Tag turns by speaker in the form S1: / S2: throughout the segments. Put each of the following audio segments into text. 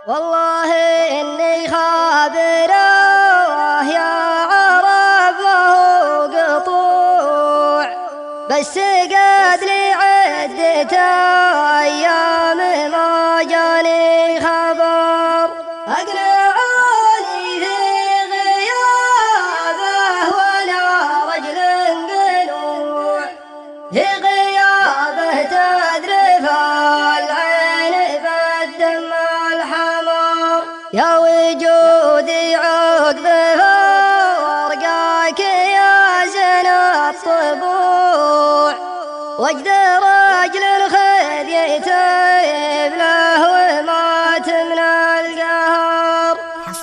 S1: والله إني خابره يا عرب وهو قطوع، بس قد لي عدة أيام ما جاني خبر. أقنعوني في غيابه ولا رجل قنوع، في غيابه تذرف العين بالدم الحمر. يا وجودي عقبه ورقاك يا زين الطبوع، وجد رجل الخذ يتيب له ومات من القهر.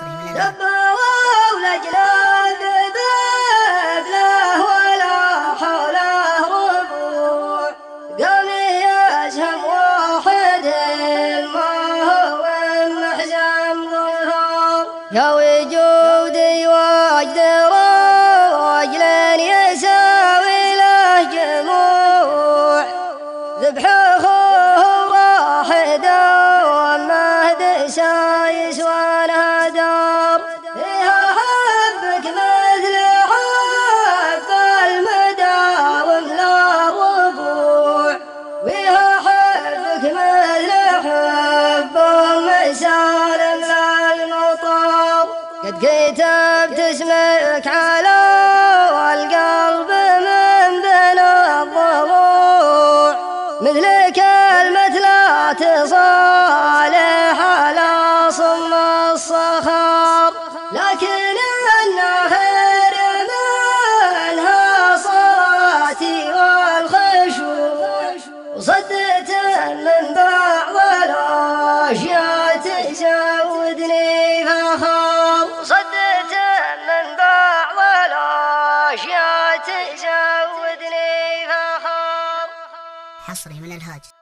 S1: دبوا لجل الذباب له ولا حوله ربوع، قام يسهم واحد ما هو محزم ظهر. يا وجودي وجد رجل يساوي له جموع، ذبح أخوه راح دوامه دسا يسوى الهدار. فيها حبك مثل حب المداوم لا ربوع، ويها حبك مثل حب أم سالم للمطار. قد كتبت اسمك على القلب من بين الضلوع، مثل كلمة لا تصالح على صم الصخر. لكن النهر منها صلاتي والخشوع، وصدت من بعض الأشياء تزودني فخر. صدت من بعض الأشياء تزودني فخر.
S2: حصري من الهاج.